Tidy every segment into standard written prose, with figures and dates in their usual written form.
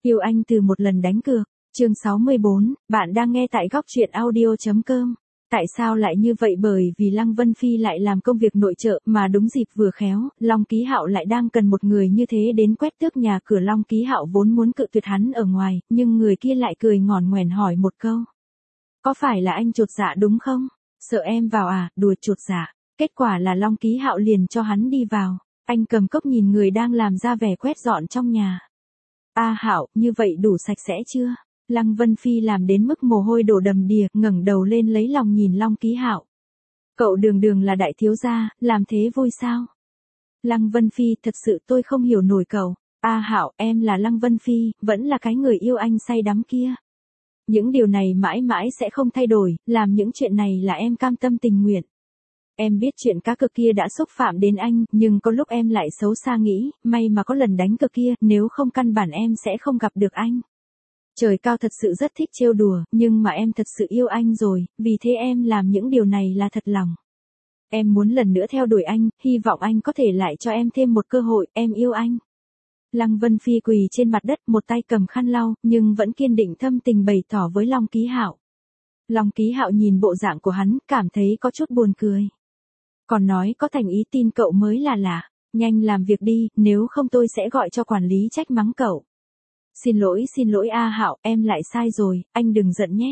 Yêu anh từ một lần đánh cược. Chương 64, bạn đang nghe tại góc truyện audio.com. Tại sao lại như vậy? Bởi vì Lăng Vân Phi lại làm công việc nội trợ, mà đúng dịp vừa khéo, Long Ký Hạo lại đang cần một người như thế đến quét tước nhà cửa. Long Ký Hạo vốn muốn cự tuyệt hắn ở ngoài, nhưng người kia lại cười ngỏn ngoèn hỏi một câu. Có phải là anh chột dạ đúng không? Sợ em vào à? Đùa, chột dạ. Kết quả là Long Ký Hạo liền cho hắn đi vào. Anh cầm cốc nhìn người đang làm ra vẻ quét dọn trong nhà. Hạo, như vậy đủ sạch sẽ chưa? Lăng Vân Phi làm đến mức mồ hôi đổ đầm đìa, ngẩng đầu lên lấy lòng nhìn Long Ký Hạo. Cậu đường đường là đại thiếu gia, làm thế vui sao? Lăng Vân Phi, thật sự tôi không hiểu nổi cậu. Hạo, em là Lăng Vân Phi, vẫn là cái người yêu anh say đắm kia. Những điều này mãi mãi sẽ không thay đổi, làm những chuyện này là em cam tâm tình nguyện. Em biết chuyện cá cược kia đã xúc phạm đến anh, nhưng có lúc em lại xấu xa nghĩ, may mà có lần đánh cược kia, nếu không căn bản em sẽ không gặp được anh. Trời cao thật sự rất thích trêu đùa, nhưng mà em thật sự yêu anh rồi, vì thế em làm những điều này là thật lòng. Em muốn lần nữa theo đuổi anh, hy vọng anh có thể lại cho em thêm một cơ hội, em yêu anh. Lăng Vân Phi quỳ trên mặt đất, một tay cầm khăn lau, nhưng vẫn kiên định thâm tình bày tỏ với Long Ký Hạo. Long Ký Hạo nhìn bộ dạng của hắn, cảm thấy có chút buồn cười. Còn nói có thành ý tin cậu mới là lạ, nhanh làm việc đi, nếu không tôi sẽ gọi cho quản lý trách mắng cậu. Xin lỗi Hạo, em lại sai rồi, anh đừng giận nhé.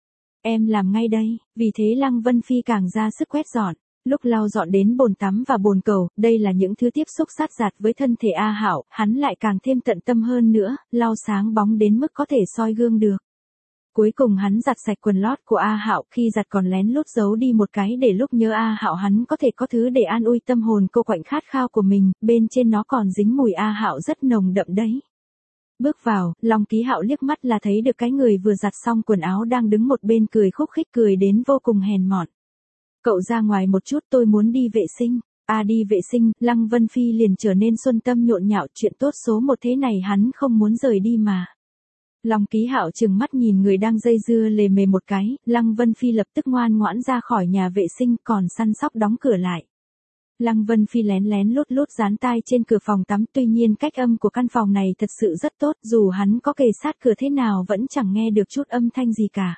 Em làm ngay đây, vì thế Lăng Vân Phi càng ra sức quét dọn, lúc lau dọn đến bồn tắm và bồn cầu, đây là những thứ tiếp xúc sát giặt với thân thể Hạo, hắn lại càng thêm tận tâm hơn nữa, lau sáng bóng đến mức có thể soi gương được. Cuối cùng hắn giặt sạch quần lót của Hạo, khi giặt còn lén lút giấu đi một cái để lúc nhớ Hạo hắn có thể có thứ để an ủi tâm hồn cô quạnh khát khao của mình, bên trên nó còn dính mùi Hạo rất nồng đậm đấy. Bước vào, Long Ký Hạo liếc mắt là thấy được cái người vừa giặt xong quần áo đang đứng một bên cười khúc khích, cười đến vô cùng hèn mọn. Cậu ra ngoài một chút, tôi muốn đi vệ sinh. Đi vệ sinh, Lăng Vân Phi liền trở nên xuân tâm nhộn nhạo, chuyện tốt số một thế này hắn không muốn rời đi mà. Long Ký Hạo trừng mắt nhìn người đang dây dưa lề mề một cái, Lăng Vân Phi lập tức ngoan ngoãn ra khỏi nhà vệ sinh, còn săn sóc đóng cửa lại. Lăng Vân Phi lén lén lút lút dán tai trên cửa phòng tắm, tuy nhiên cách âm của căn phòng này thật sự rất tốt, dù hắn có kề sát cửa thế nào vẫn chẳng nghe được chút âm thanh gì cả.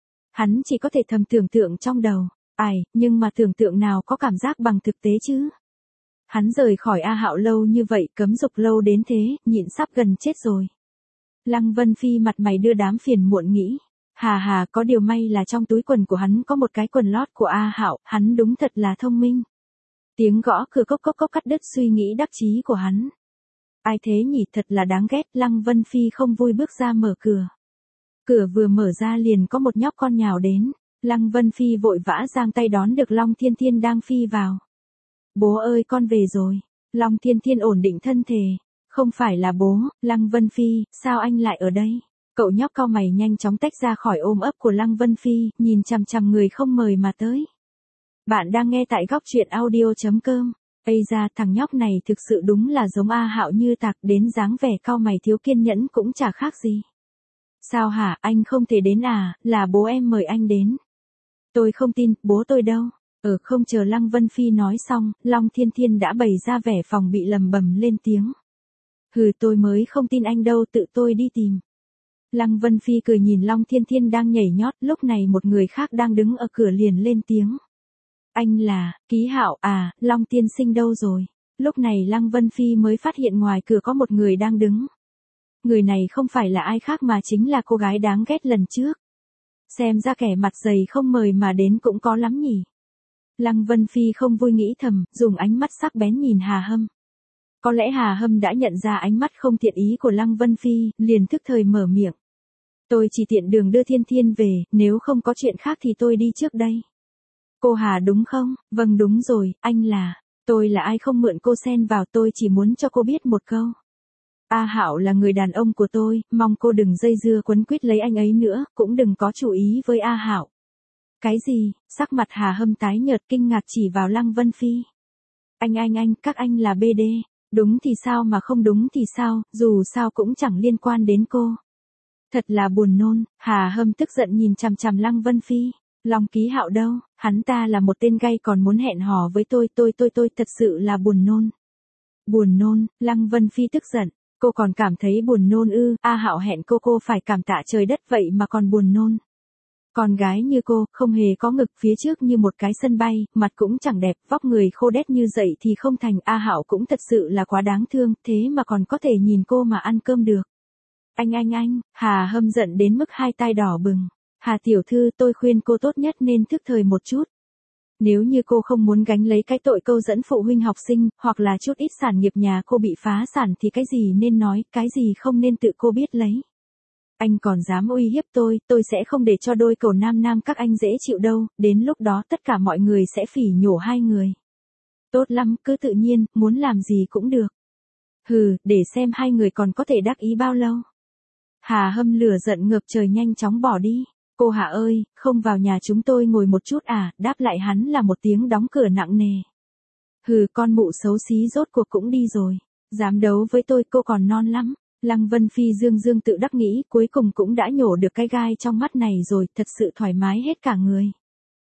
Hắn chỉ có thể thầm tưởng tượng trong đầu, nhưng mà tưởng tượng nào có cảm giác bằng thực tế chứ. Hắn rời khỏi Hạo lâu như vậy, cấm dục lâu đến thế, nhịn sắp gần chết rồi. Lăng Vân Phi mặt mày đưa đám phiền muộn nghĩ, có điều may là trong túi quần của hắn có một cái quần lót của Hạo, hắn đúng thật là thông minh. Tiếng gõ cửa cốc cốc cốc cắt đứt suy nghĩ đắc chí của hắn. Ai thế nhỉ, thật là đáng ghét. Lăng Vân Phi không vui bước ra mở cửa. Cửa vừa mở ra liền có một nhóc con nhào đến. Lăng Vân Phi vội vã giang tay đón được Long Thiên Thiên đang phi vào. Bố ơi, con về rồi. Long Thiên Thiên ổn định thân thể. Không phải là bố. Lăng Vân Phi, sao anh lại ở đây? Cậu nhóc cau mày nhanh chóng tách ra khỏi ôm ấp của Lăng Vân Phi, nhìn chằm chằm người không mời mà tới. Bạn đang nghe tại góc truyện audio.com. Thằng nhóc này thực sự đúng là giống Hạo như tạc, đến dáng vẻ cau mày thiếu kiên nhẫn cũng chả khác gì. Sao hả, anh không thể đến à, là bố em mời anh đến. Tôi không tin, bố tôi đâu. Không chờ Lăng Vân Phi nói xong, Long Thiên Thiên đã bày ra vẻ phòng bị lầm bầm lên tiếng. Tôi mới không tin anh đâu, tự tôi đi tìm. Lăng Vân Phi cười nhìn Long Thiên Thiên đang nhảy nhót, lúc này một người khác đang đứng ở cửa liền lên tiếng. Anh là, Ký Hạo Long tiên sinh đâu rồi? Lúc này Lăng Vân Phi mới phát hiện ngoài cửa có một người đang đứng. Người này không phải là ai khác mà chính là cô gái đáng ghét lần trước. Xem ra kẻ mặt dày không mời mà đến cũng có lắm nhỉ. Lăng Vân Phi không vui nghĩ thầm, dùng ánh mắt sắc bén nhìn Hà Hâm. Có lẽ Hà Hâm đã nhận ra ánh mắt không thiện ý của Lăng Vân Phi, liền thức thời mở miệng. Tôi chỉ tiện đường đưa Thiên Thiên về, nếu không có chuyện khác thì tôi đi trước đây. Cô Hà đúng không? Vâng đúng rồi, anh là. Tôi là ai không mượn cô xen vào, tôi chỉ muốn cho cô biết một câu. Hạo là người đàn ông của tôi, mong cô đừng dây dưa quấn quýt lấy anh ấy nữa, cũng đừng có chú ý với Hạo. Cái gì? Sắc mặt Hà Hâm tái nhợt kinh ngạc chỉ vào Lăng Vân Phi. Các anh là BD. Đúng thì sao mà không đúng thì sao, dù sao cũng chẳng liên quan đến cô. Thật là buồn nôn, Hà Hâm tức giận nhìn chằm chằm Lăng Vân Phi. Long Ký Hạo đâu, hắn ta là một tên gay còn muốn hẹn hò với tôi thật sự là buồn nôn. Buồn nôn, Lăng Vân Phi tức giận. Cô còn cảm thấy buồn nôn ư? A Hạo hẹn cô phải cảm tạ trời đất vậy mà còn buồn nôn. Con gái như cô, không hề có ngực, phía trước như một cái sân bay, mặt cũng chẳng đẹp, vóc người khô đét như vậy thì không thành. A Hạo cũng thật sự là quá đáng thương, thế mà còn có thể nhìn cô mà ăn cơm được. Anh, Hà Hâm giận đến mức hai tai đỏ bừng. Hà tiểu thư, tôi khuyên cô tốt nhất nên thức thời một chút. Nếu như cô không muốn gánh lấy cái tội câu dẫn phụ huynh học sinh, hoặc là chút ít sản nghiệp nhà cô bị phá sản thì cái gì nên nói, cái gì không nên tự cô biết lấy. Anh còn dám uy hiếp tôi sẽ không để cho đôi cầu nam nam các anh dễ chịu đâu, đến lúc đó tất cả mọi người sẽ phỉ nhổ hai người. Tốt lắm, cứ tự nhiên, muốn làm gì cũng được. Hừ, để xem hai người còn có thể đắc ý bao lâu. Hà Hâm lửa giận ngập trời nhanh chóng bỏ đi. Cô Hà ơi, không vào nhà chúng tôi ngồi một chút à, đáp lại hắn là một tiếng đóng cửa nặng nề. Hừ, con mụ xấu xí rốt cuộc cũng đi rồi. Dám đấu với tôi, cô còn non lắm. Lăng Vân Phi dương tự đắc nghĩ, cuối cùng cũng đã nhổ được cái gai trong mắt này rồi, thật sự thoải mái hết cả người.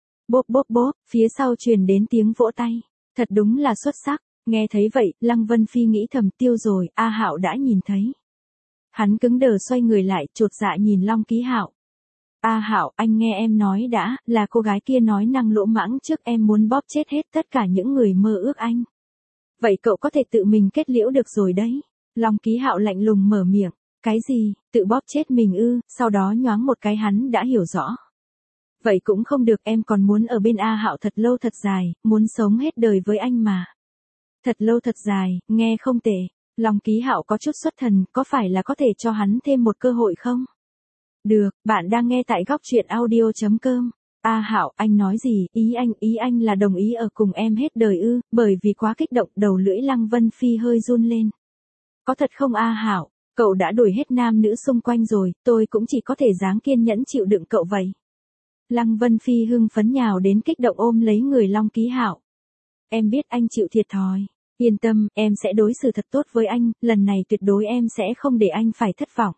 Bốp, phía sau truyền đến tiếng vỗ tay. Thật đúng là xuất sắc. Nghe thấy vậy, Lăng Vân Phi nghĩ thầm tiêu rồi, A Hạo đã nhìn thấy. Hắn cứng đờ xoay người lại, chột dạ nhìn Long Ký Hạo. A Hạo, anh nghe em nói đã, là cô gái kia nói năng lỗ mãng trước em muốn bóp chết hết tất cả những người mơ ước anh. Vậy cậu có thể tự mình kết liễu được rồi đấy. Long Ký Hạo lạnh lùng mở miệng. Cái gì, tự bóp chết mình ư? Sau đó nhoáng một cái hắn đã hiểu rõ. Vậy cũng không được, em còn muốn ở bên A Hạo thật lâu thật dài, muốn sống hết đời với anh mà. Thật lâu thật dài, nghe không tệ. Long Ký Hạo có chút xuất thần, có phải là có thể cho hắn thêm một cơ hội không? Được, bạn đang nghe tại góc truyện audio.com. A Hạo, anh nói gì? Ý anh là đồng ý ở cùng em hết đời ư? Bởi vì quá kích động, đầu lưỡi Lăng Vân Phi hơi run lên. Có thật không A Hạo? Cậu đã đuổi hết nam nữ xung quanh rồi, tôi cũng chỉ có thể dáng kiên nhẫn chịu đựng cậu vậy. Lăng Vân Phi hưng phấn nhào đến kích động ôm lấy người Long Ký Hạo. Em biết anh chịu thiệt thòi. Yên tâm, em sẽ đối xử thật tốt với anh, lần này tuyệt đối em sẽ không để anh phải thất vọng.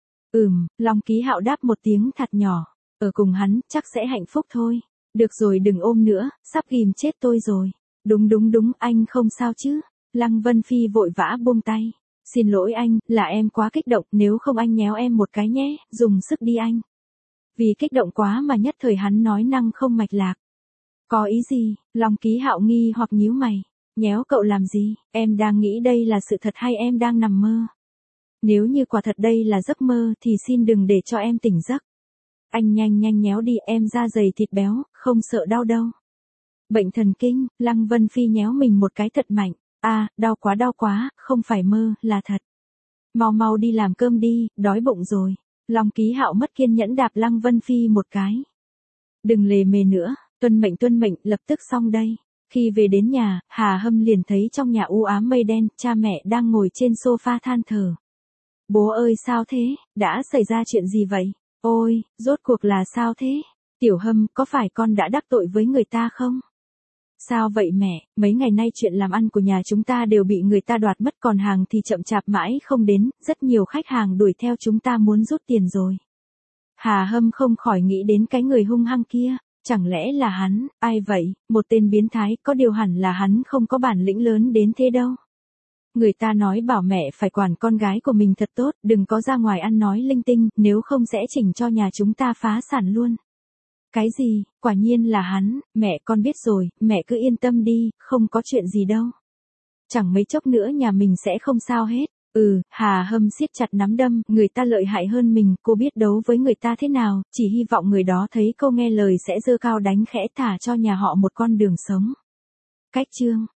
Long Ký Hạo đáp một tiếng thật nhỏ. Ở cùng hắn, chắc sẽ hạnh phúc thôi. Được rồi, đừng ôm nữa, sắp ghim chết tôi rồi. Đúng, anh không sao chứ. Lăng Vân Phi vội vã buông tay. Xin lỗi anh, là em quá kích động, nếu không anh nhéo em một cái nhé, dùng sức đi anh. Vì kích động quá mà nhất thời hắn nói năng không mạch lạc. Có ý gì? Long Ký Hạo nghi hoặc nhíu mày. Nhéo cậu làm gì? Em đang nghĩ đây là sự thật hay em đang nằm mơ? Nếu như quả thật đây là giấc mơ thì xin đừng để cho em tỉnh giấc. Anh nhanh nhéo đi, em da dày thịt béo, không sợ đau đâu. Bệnh thần kinh, Lăng Vân Phi nhéo mình một cái thật mạnh. Đau quá, không phải mơ, là thật. Mau đi làm cơm đi, đói bụng rồi. Long Ký Hạo mất kiên nhẫn đạp Lăng Vân Phi một cái. Đừng lề mề nữa, tuân mệnh, lập tức xong đây. Khi về đến nhà, Hà Hâm liền thấy trong nhà u ám mây đen, cha mẹ đang ngồi trên sofa than thở. Bố ơi sao thế, đã xảy ra chuyện gì vậy? Ôi, rốt cuộc là sao thế? Tiểu Hâm, có phải con đã đắc tội với người ta không? Sao vậy mẹ, mấy ngày nay chuyện làm ăn của nhà chúng ta đều bị người ta đoạt mất, còn hàng thì chậm chạp mãi không đến, rất nhiều khách hàng đuổi theo chúng ta muốn rút tiền rồi. Hà Hâm không khỏi nghĩ đến cái người hung hăng kia, chẳng lẽ là hắn, ai vậy, một tên biến thái, có điều hẳn là hắn không có bản lĩnh lớn đến thế đâu. Người ta nói bảo mẹ phải quản con gái của mình thật tốt, đừng có ra ngoài ăn nói linh tinh, nếu không sẽ chỉnh cho nhà chúng ta phá sản luôn. Cái gì, quả nhiên là hắn, mẹ con biết rồi, mẹ cứ yên tâm đi, không có chuyện gì đâu. Chẳng mấy chốc nữa nhà mình sẽ không sao hết. Hà Hâm siết chặt nắm đấm, người ta lợi hại hơn mình, cô biết đấu với người ta thế nào, chỉ hy vọng người đó thấy cô nghe lời sẽ giơ cao đánh khẽ thả cho nhà họ một con đường sống. Cách chương